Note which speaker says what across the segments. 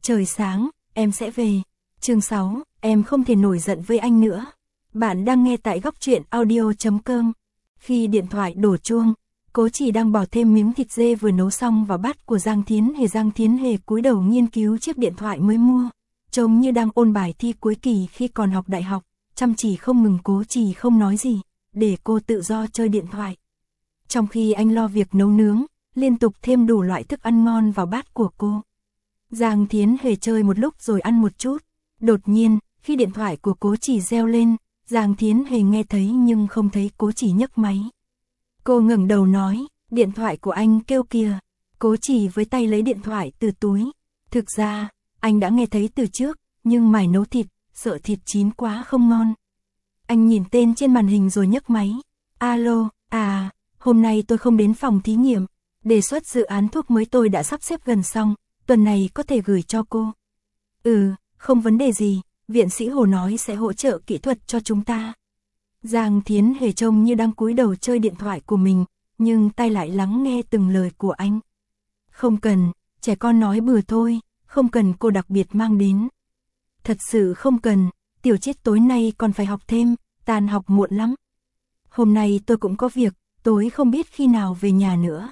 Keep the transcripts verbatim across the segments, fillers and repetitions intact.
Speaker 1: trời sáng, em sẽ về. Chương sáu, em không thể nổi giận với anh nữa. Bạn đang nghe tại góc truyện audio chấm com. Khi điện thoại đổ chuông, Cố Chỉ đang bỏ thêm miếng thịt dê vừa nấu xong vào bát của Giang Thiến Hề. Giang Thiến Hề cúi đầu nghiên cứu chiếc điện thoại mới mua, trông như đang ôn bài thi cuối kỳ khi còn học đại học, chăm chỉ không ngừng. Cố Chỉ không nói gì, để cô tự do chơi điện thoại. Trong khi anh lo việc nấu nướng, liên tục thêm đủ loại thức ăn ngon vào bát của cô. Giang Thiến Hề chơi một lúc rồi ăn một chút. Đột nhiên, khi điện thoại của Cố Chỉ reo lên, Giang Thiến Hề nghe thấy nhưng không thấy Cố Chỉ nhấc máy. Cô ngẩng đầu nói, điện thoại của anh kêu kìa. Cố Chỉ với tay lấy điện thoại từ túi. Thực ra, anh đã nghe thấy từ trước, nhưng mải nấu thịt, sợ thịt chín quá không ngon. Anh nhìn tên trên màn hình rồi nhấc máy. Alo, à, hôm nay tôi không đến phòng thí nghiệm. Đề xuất dự án thuốc mới tôi đã sắp xếp gần xong, tuần này có thể gửi cho cô. Ừ, không vấn đề gì, viện sĩ Hồ nói sẽ hỗ trợ kỹ thuật cho chúng ta. Giang Thiến Hề trông như đang cúi đầu chơi điện thoại của mình, nhưng tay lại lắng nghe từng lời của anh. Không cần, trẻ con nói bừa thôi, không cần cô đặc biệt mang đến. Thật sự không cần, Tiểu Chiết tối nay còn phải học thêm, tan học muộn lắm. Hôm nay tôi cũng có việc, tối không biết khi nào về nhà nữa.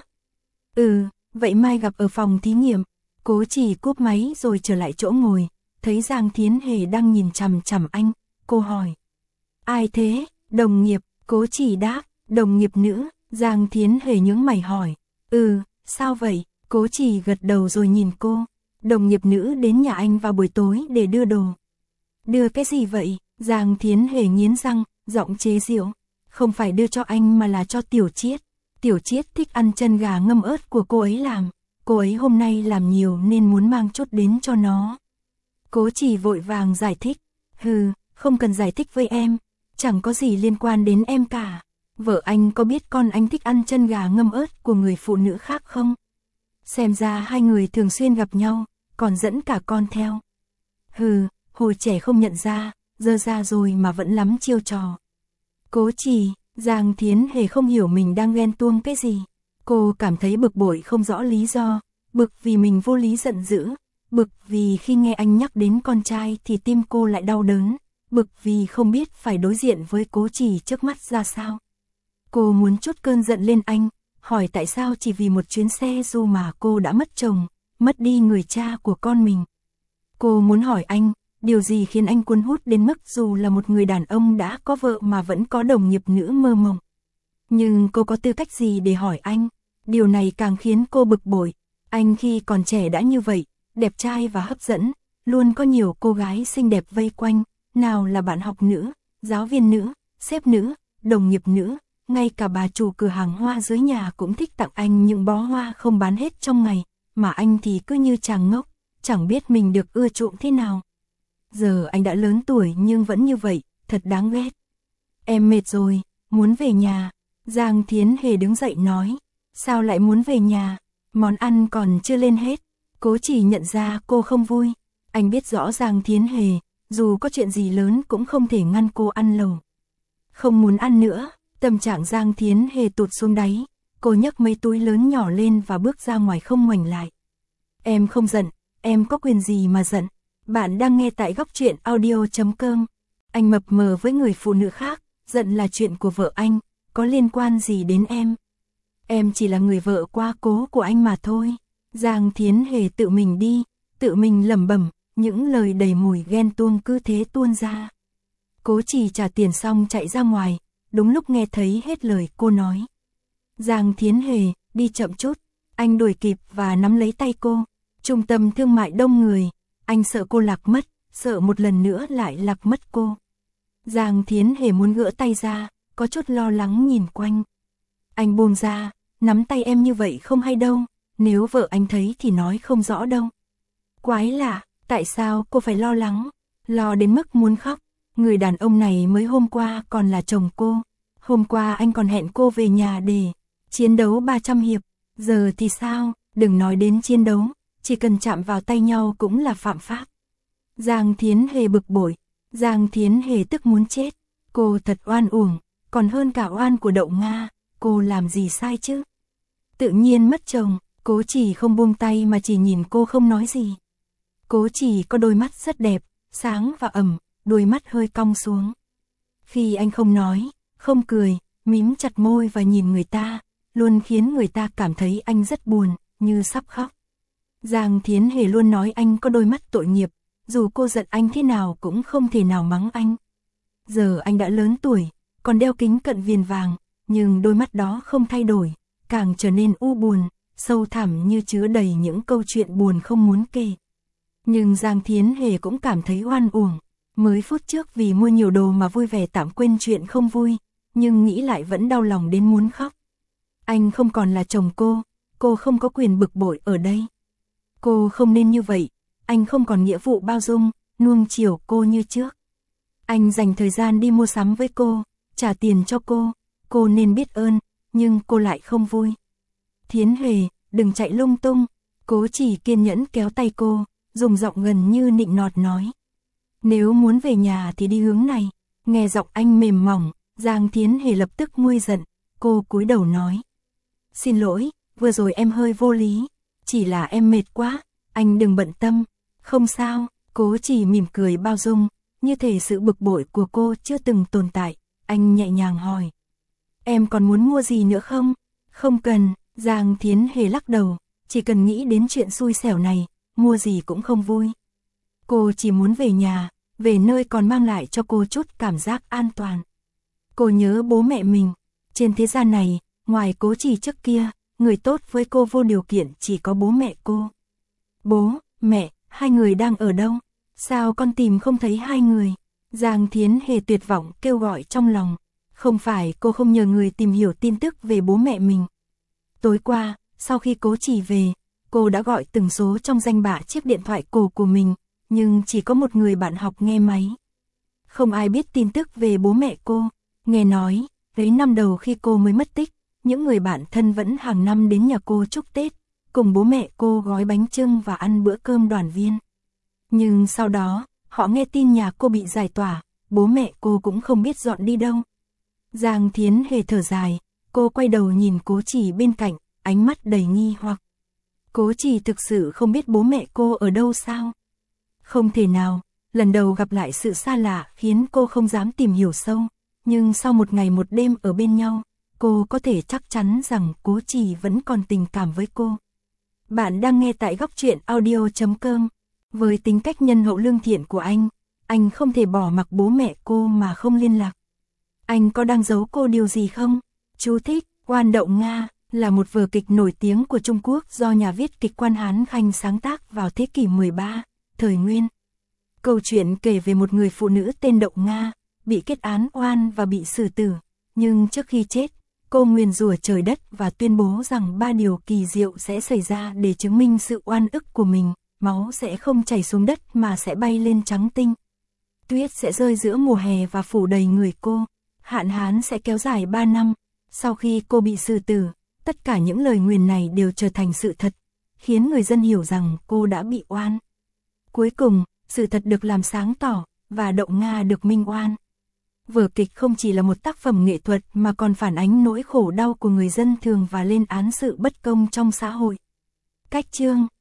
Speaker 1: Ừ, vậy mai gặp ở phòng thí nghiệm. Cố Chỉ cúp máy rồi trở lại chỗ ngồi, thấy Giang Thiến Hề đang nhìn chằm chằm anh, cô hỏi. Ai thế? Đồng nghiệp. Cố Chỉ đáp, đồng nghiệp nữ. Giang Thiến Hề nhướng mày hỏi. Ừ, sao vậy? Cố Chỉ gật đầu rồi nhìn cô. Đồng nghiệp nữ đến nhà anh vào buổi tối để đưa đồ. Đưa cái gì vậy? Giang Thiến Hề nghiến răng, giọng chế giễu. Không phải đưa cho anh mà là cho Tiểu Chiết. Tiểu Chiết thích ăn chân gà ngâm ớt của cô ấy làm. Cô ấy hôm nay làm nhiều nên muốn mang chút đến cho nó. Cố Chỉ vội vàng giải thích. Hừ, không cần giải thích với em. Chẳng có gì liên quan đến em cả. Vợ anh có biết con anh thích ăn chân gà ngâm ớt của người phụ nữ khác không? Xem ra hai người thường xuyên gặp nhau, còn dẫn cả con theo. Hừ, hồi trẻ không nhận ra, giờ ra rồi mà vẫn lắm chiêu trò. Cố Chỉ, Giang Thiến Hề không hiểu mình đang ghen tuông cái gì. Cô cảm thấy bực bội không rõ lý do, bực vì mình vô lý giận dữ, bực vì khi nghe anh nhắc đến con trai thì tim cô lại đau đớn, bực vì không biết phải đối diện với Cố Chỉ trước mắt ra sao. Cô muốn trút cơn giận lên anh, hỏi tại sao chỉ vì một chuyến xe du mà cô đã mất chồng, mất đi người cha của con mình. Cô muốn hỏi anh, điều gì khiến anh cuốn hút đến mức dù là một người đàn ông đã có vợ mà vẫn có đồng nghiệp nữ mơ mộng. Nhưng cô có tư cách gì để hỏi anh? Điều này càng khiến cô bực bội. Anh khi còn trẻ đã như vậy, đẹp trai và hấp dẫn, luôn có nhiều cô gái xinh đẹp vây quanh, nào là bạn học nữ, giáo viên nữ, sếp nữ, đồng nghiệp nữ, ngay cả bà chủ cửa hàng hoa dưới nhà cũng thích tặng anh những bó hoa không bán hết trong ngày, mà anh thì cứ như chàng ngốc, chẳng biết mình được ưa chuộng thế nào. Giờ anh đã lớn tuổi nhưng vẫn như vậy, thật đáng ghét. Em mệt rồi, muốn về nhà. Giang Thiến Hề đứng dậy nói. Sao lại muốn về nhà? Món ăn còn chưa lên hết. Cố Chỉ nhận ra cô không vui. Anh biết rõ Giang Thiến Hề, dù có chuyện gì lớn cũng không thể ngăn cô ăn lẩu. Không muốn ăn nữa, tâm trạng Giang Thiến Hề tụt xuống đáy. Cô nhấc mấy túi lớn nhỏ lên và bước ra ngoài không ngoảnh lại. Em không giận, em có quyền gì mà giận. Bạn đang nghe tại góc truyện audio chấm com. Anh mập mờ với người phụ nữ khác, giận là chuyện của vợ anh, có liên quan gì đến em? Em chỉ là người vợ quá cố của anh mà thôi. Giang Thiến Hề tự mình đi, tự mình lẩm bẩm, những lời đầy mùi ghen tuông cứ thế tuôn ra. Cố Chỉ trả tiền xong chạy ra ngoài, đúng lúc nghe thấy hết lời cô nói. Giang Thiến Hề, đi chậm chút. Anh đuổi kịp và nắm lấy tay cô. Trung tâm thương mại đông người, anh sợ cô lạc mất, sợ một lần nữa lại lạc mất cô. Giang Thiến Hề muốn gỡ tay ra, có chút lo lắng nhìn quanh. Anh buông ra, nắm tay em như vậy không hay đâu, nếu vợ anh thấy thì nói không rõ đâu. Quái lạ, tại sao cô phải lo lắng, lo đến mức muốn khóc. Người đàn ông này mới hôm qua còn là chồng cô. Hôm qua anh còn hẹn cô về nhà để chiến đấu ba trăm hiệp. Giờ thì sao, đừng nói đến chiến đấu, chỉ cần chạm vào tay nhau cũng là phạm pháp. Giang Thiến Hề bực bội. Giang Thiến Hề tức muốn chết. Cô thật oan uổng, còn hơn cả oan của Đậu Nga. Cô làm gì sai chứ? Tự nhiên mất chồng, Cố Chỉ không buông tay mà chỉ nhìn cô không nói gì. Cố Chỉ có đôi mắt rất đẹp, sáng và ẩm, đôi mắt hơi cong xuống. Khi anh không nói, không cười, mím chặt môi và nhìn người ta, luôn khiến người ta cảm thấy anh rất buồn, như sắp khóc. Giang Thiến Hề luôn nói anh có đôi mắt tội nghiệp, dù cô giận anh thế nào cũng không thể nào mắng anh. Giờ anh đã lớn tuổi, còn đeo kính cận viền vàng, nhưng đôi mắt đó không thay đổi, càng trở nên u buồn, sâu thẳm như chứa đầy những câu chuyện buồn không muốn kể. Nhưng Giang Thiến Hề cũng cảm thấy oan uổng, mới phút trước vì mua nhiều đồ mà vui vẻ tạm quên chuyện không vui, nhưng nghĩ lại vẫn đau lòng đến muốn khóc. Anh không còn là chồng cô, cô không có quyền bực bội ở đây. Cô không nên như vậy, anh không còn nghĩa vụ bao dung, nuông chiều cô như trước. Anh dành thời gian đi mua sắm với cô, trả tiền cho cô, cô nên biết ơn, nhưng cô lại không vui. Thiến Hề, đừng chạy lung tung, Cố Chỉ kiên nhẫn kéo tay cô, dùng giọng gần như nịnh nọt nói. Nếu muốn về nhà thì đi hướng này. Nghe giọng anh mềm mỏng, Giang Thiến Hề lập tức nguôi giận, cô cúi đầu nói. Xin lỗi, vừa rồi em hơi vô lý, chỉ là em mệt quá, anh đừng bận tâm. Không sao, Cố Chỉ mỉm cười bao dung, như thể sự bực bội của cô chưa từng tồn tại. Anh nhẹ nhàng hỏi. Em còn muốn mua gì nữa không? Không cần, Giang Thiến Hề lắc đầu, chỉ cần nghĩ đến chuyện xui xẻo này, mua gì cũng không vui. Cô chỉ muốn về nhà, về nơi còn mang lại cho cô chút cảm giác an toàn. Cô nhớ bố mẹ mình, trên thế gian này, ngoài Cố Chỉ trước kia, người tốt với cô vô điều kiện chỉ có bố mẹ cô. Bố, mẹ, hai người đang ở đâu? Sao con tìm không thấy hai người? Giang Thiến Hề tuyệt vọng kêu gọi trong lòng. Không phải cô không nhờ người tìm hiểu tin tức về bố mẹ mình. Tối qua, sau khi Cố Chỉ về, cô đã gọi từng số trong danh bạ chiếc điện thoại cổ của mình, nhưng chỉ có một người bạn học nghe máy. Không ai biết tin tức về bố mẹ cô. Nghe nói, mấy năm đầu khi cô mới mất tích, những người bạn thân vẫn hàng năm đến nhà cô chúc Tết, cùng bố mẹ cô gói bánh chưng và ăn bữa cơm đoàn viên. Nhưng sau đó, họ nghe tin nhà cô bị giải tỏa, bố mẹ cô cũng không biết dọn đi đâu. Giang Thiến Hề thở dài, cô quay đầu nhìn Cố Chỉ bên cạnh, ánh mắt đầy nghi hoặc. Cố Chỉ thực sự không biết bố mẹ cô ở đâu sao? Không thể nào, lần đầu gặp lại sự xa lạ khiến cô không dám tìm hiểu sâu, nhưng sau một ngày một đêm ở bên nhau, cô có thể chắc chắn rằng Cố Chỉ vẫn còn tình cảm với cô. Bạn đang nghe tại góc truyện audio chấm com. Với tính cách nhân hậu lương thiện của anh, anh không thể bỏ mặc bố mẹ cô mà không liên lạc. Anh có đang giấu cô điều gì không? Chú thích, Quan Động Nga là một vở kịch nổi tiếng của Trung Quốc do nhà viết kịch Quan Hán Khanh sáng tác vào thế kỷ mười ba, thời Nguyên. Câu chuyện kể về một người phụ nữ tên Động Nga, bị kết án oan và bị xử tử, nhưng trước khi chết, cô nguyền rủa trời đất và tuyên bố rằng ba điều kỳ diệu sẽ xảy ra để chứng minh sự oan ức của mình. Máu sẽ không chảy xuống đất mà sẽ bay lên trắng tinh. Tuyết sẽ rơi giữa mùa hè và phủ đầy người cô. Hạn hán sẽ kéo dài ba năm. Sau khi cô bị xử tử, tất cả những lời nguyền này đều trở thành sự thật, khiến người dân hiểu rằng cô đã bị oan. Cuối cùng, sự thật được làm sáng tỏ, và Động Nga được minh oan. Vở kịch không chỉ là một tác phẩm nghệ thuật mà còn phản ánh nỗi khổ đau của người dân thường và lên án sự bất công trong xã hội. Cách chương